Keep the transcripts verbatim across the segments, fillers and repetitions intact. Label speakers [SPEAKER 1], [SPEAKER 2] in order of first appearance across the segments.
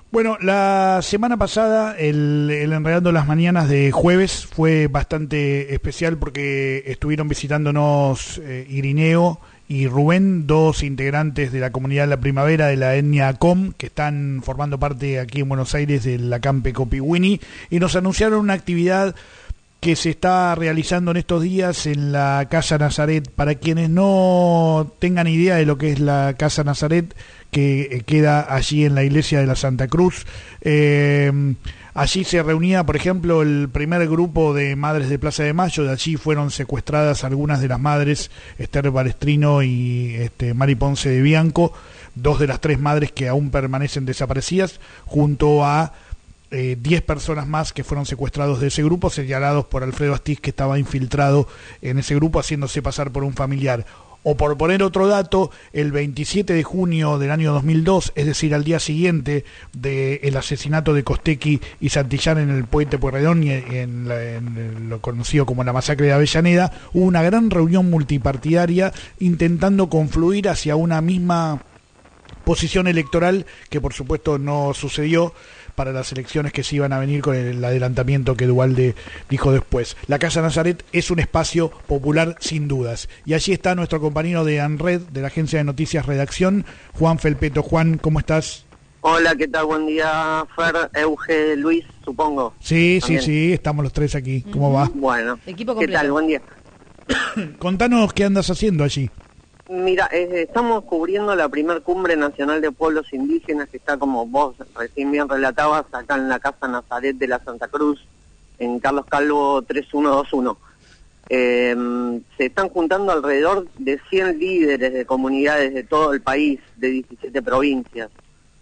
[SPEAKER 1] Bueno, la semana pasada el, el Enredando las Mañanas de jueves fue bastante especial porque estuvieron visitándonos eh, Irineo y Rubén, dos integrantes de la comunidad La Primavera de la etnia Acom, que están formando parte aquí en Buenos Aires del acampe Copiwini, y nos anunciaron una actividad que se está realizando en estos días en la Casa Nazaret. Para quienes no tengan idea de lo que es la Casa Nazaret, que queda allí en la iglesia de la Santa Cruz, eh, allí se reunía, por ejemplo, el primer grupo de madres de Plaza de Mayo. De allí fueron secuestradas algunas de las madres, Esther Balestrino y este, Mari Ponce de Bianco, dos de las tres madres que aún permanecen desaparecidas, junto a Eh, diez personas más que fueron secuestrados de ese grupo, señalados por Alfredo Astiz, que estaba infiltrado en ese grupo haciéndose pasar por un familiar. O por poner otro dato, el veintisiete de junio del año dos mil dos, es decir, al día siguiente del asesinato de Costequi y Santillán en el Puente Pueyrredón y en, la, en lo conocido como la masacre de Avellaneda, hubo una gran reunión multipartidaria intentando confluir hacia una misma posición electoral, que por supuesto no sucedió para las elecciones que se iban a venir, con el adelantamiento que Duhalde dijo después. La Casa Nazaret es un espacio popular sin dudas, y allí está nuestro compañero de ANRED, de la agencia de noticias Redacción, Juan Felpeto. Juan, ¿cómo estás?
[SPEAKER 2] Hola, ¿qué tal? Buen día, Fer, Euge, Luis, supongo.
[SPEAKER 1] Sí,
[SPEAKER 2] También.
[SPEAKER 1] sí, sí, estamos los tres aquí. ¿Cómo va?
[SPEAKER 2] Bueno,
[SPEAKER 3] Equipo
[SPEAKER 2] ¿qué
[SPEAKER 3] completo.
[SPEAKER 2] tal? Buen día.
[SPEAKER 1] Contanos qué andas haciendo allí.
[SPEAKER 2] Mira, eh, estamos cubriendo la primer cumbre nacional de pueblos indígenas, que está, como vos recién bien relatabas, acá en la Casa Nazaret de la Santa Cruz, en Carlos Calvo tres uno dos uno. Eh, se están juntando alrededor de cien líderes de comunidades de todo el país, de diecisiete provincias.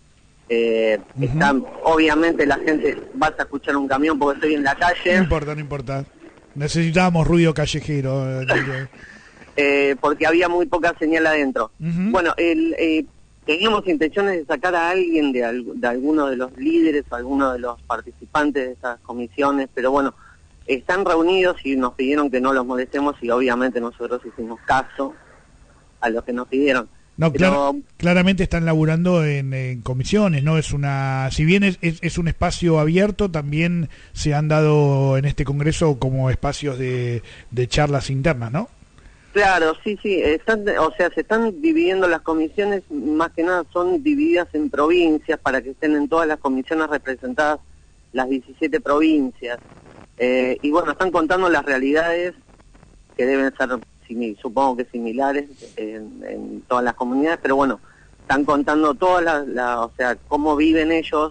[SPEAKER 2] Eh,
[SPEAKER 1] Uh-huh.
[SPEAKER 2] están, obviamente la gente, vas a escuchar un camión porque estoy en la calle.
[SPEAKER 1] No importa, no importa. Necesitábamos ruido callejero.
[SPEAKER 2] Eh, porque había muy poca señal adentro.
[SPEAKER 1] Uh-huh.
[SPEAKER 2] Bueno, el, eh, teníamos intenciones de sacar a alguien de, al, de alguno de los líderes, alguno de los participantes de estas comisiones, pero bueno, están reunidos y nos pidieron que no los molestemos, y obviamente nosotros hicimos caso a lo que nos pidieron.
[SPEAKER 1] No,
[SPEAKER 2] Pero,
[SPEAKER 1] clar- claramente están laburando en, en comisiones, ¿no? Es una, si bien es, es, es un espacio abierto, también se han dado en este congreso como espacios de, de charlas internas, ¿no?
[SPEAKER 2] claro, sí, sí, están, o sea, se están dividiendo las comisiones, más que nada son divididas en provincias para que estén en todas las comisiones representadas las diecisiete provincias. Eh, y bueno, están contando las realidades que deben ser, supongo que similares en, en todas las comunidades, pero bueno, están contando todas las, la, o sea, cómo viven ellos,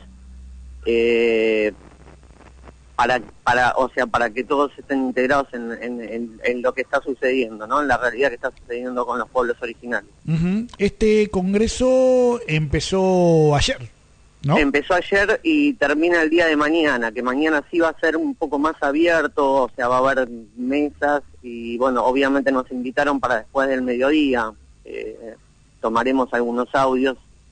[SPEAKER 2] eh, para, para, o sea, para que todos estén integrados en, en, en, en lo que está sucediendo, ¿no? En la realidad que está sucediendo con los pueblos originarios.
[SPEAKER 1] Uh-huh. Este congreso empezó ayer, ¿no?
[SPEAKER 2] Empezó ayer y termina el día de mañana, que mañana sí va a ser un poco más abierto, o sea, va a haber mesas y bueno, obviamente nos invitaron para después del mediodía, eh, tomaremos algunos audios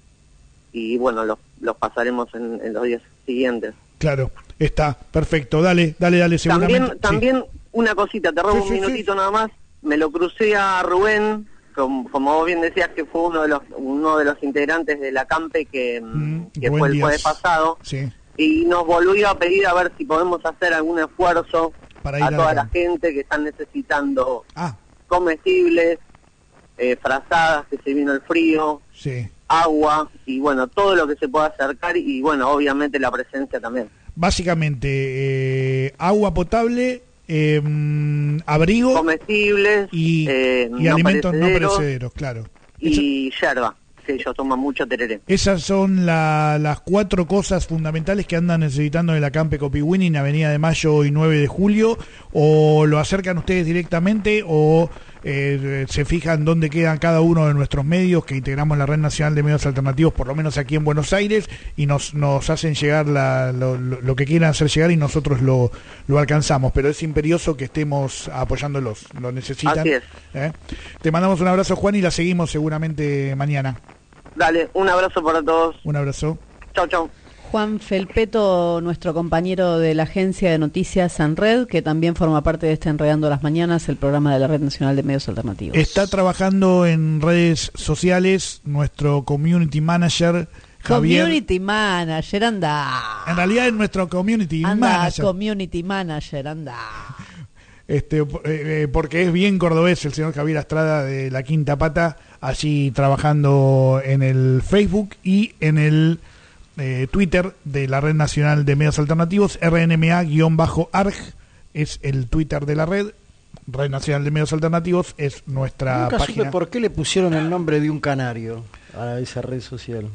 [SPEAKER 2] y bueno, los, los pasaremos en, en los días siguientes.
[SPEAKER 1] Claro, está, perfecto, dale, dale, dale, seguramente.
[SPEAKER 2] También, también sí. Una cosita, te robo
[SPEAKER 1] Sí,
[SPEAKER 2] un
[SPEAKER 1] sí,
[SPEAKER 2] minutito
[SPEAKER 1] sí.
[SPEAKER 2] nada más, me lo crucé a Rubén, como, como vos bien decías, que fue uno de los uno de los integrantes de la CAMPE que,
[SPEAKER 1] Mm,
[SPEAKER 2] que fue el
[SPEAKER 1] días.
[SPEAKER 2] jueves pasado,
[SPEAKER 1] Sí.
[SPEAKER 2] y nos volvió a pedir a ver si podemos hacer algún esfuerzo
[SPEAKER 1] Para ir
[SPEAKER 2] a
[SPEAKER 1] a la
[SPEAKER 2] toda la
[SPEAKER 1] CAMPE.
[SPEAKER 2] gente que están necesitando
[SPEAKER 1] Ah,
[SPEAKER 2] comestibles, eh, frazadas, que se vino el frío,
[SPEAKER 1] sí.
[SPEAKER 2] agua, y bueno, todo lo que se pueda acercar, y bueno, obviamente la presencia también.
[SPEAKER 1] Básicamente, eh, agua potable, eh, abrigo
[SPEAKER 2] Comestibles,
[SPEAKER 1] y,
[SPEAKER 2] eh,
[SPEAKER 1] y
[SPEAKER 2] no
[SPEAKER 1] alimentos no
[SPEAKER 2] perecederos,
[SPEAKER 1] perecederos, claro.
[SPEAKER 2] y yerba, que ellos toman mucho tereré.
[SPEAKER 1] Esas son la, las cuatro cosas fundamentales que andan necesitando en la Acampe Copiwini, en Avenida de Mayo y nueve de julio. O lo acercan ustedes directamente o eh, se fijan dónde quedan cada uno de nuestros medios que integramos la Red Nacional de Medios Alternativos, por lo menos aquí en Buenos Aires, y nos, nos hacen llegar la, lo, lo, lo que quieran hacer llegar y nosotros lo, lo alcanzamos. Pero es imperioso que estemos apoyándolos, lo necesitan.
[SPEAKER 2] Así es.
[SPEAKER 1] ¿Eh? Te mandamos un abrazo, Juan, y la seguimos seguramente mañana.
[SPEAKER 2] Dale, un abrazo para todos.
[SPEAKER 1] Un abrazo.
[SPEAKER 2] Chau, chau.
[SPEAKER 3] Juan Felpeto, nuestro compañero de la agencia de noticias ANRED, que también forma parte de este Enredando las Mañanas, el programa de la Red Nacional de Medios Alternativos.
[SPEAKER 1] Está trabajando en redes sociales nuestro community manager Javier.
[SPEAKER 3] Community Manager, anda.
[SPEAKER 1] En realidad es nuestro Community
[SPEAKER 3] anda,
[SPEAKER 1] Manager.
[SPEAKER 3] Community Manager, anda.
[SPEAKER 1] Este, eh, porque es bien cordobés el señor Javier Astrada de La Quinta Pata, allí trabajando en el Facebook y en el eh, Twitter de la Red Nacional de Medios Alternativos, R N M A-ARG es el Twitter de la red, Red Nacional de Medios Alternativos es nuestra
[SPEAKER 4] Nunca
[SPEAKER 1] página.
[SPEAKER 4] supe por qué le pusieron el nombre de un canario a esa red social.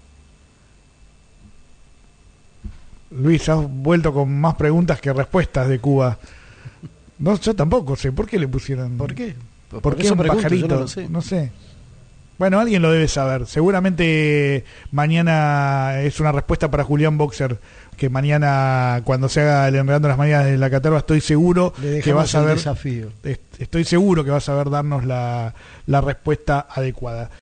[SPEAKER 1] Luis, has vuelto con más preguntas que respuestas de Cuba. No, yo tampoco sé. ¿Por qué le pusieron?
[SPEAKER 4] ¿Por qué?
[SPEAKER 1] ¿Por,
[SPEAKER 4] Por
[SPEAKER 1] qué
[SPEAKER 4] eso
[SPEAKER 1] un
[SPEAKER 4] pregunto,
[SPEAKER 1] pajarito?
[SPEAKER 4] yo no lo sé.
[SPEAKER 1] No sé. Bueno, alguien lo debe saber. Seguramente mañana es una respuesta para Julián Boxer, que mañana cuando se haga el Enredando las Mañanas de la Caterva estoy seguro
[SPEAKER 4] Le
[SPEAKER 1] que va a
[SPEAKER 4] dejamos el
[SPEAKER 1] saber.
[SPEAKER 4] desafío.
[SPEAKER 1] Estoy seguro que va a saber darnos la, la respuesta adecuada.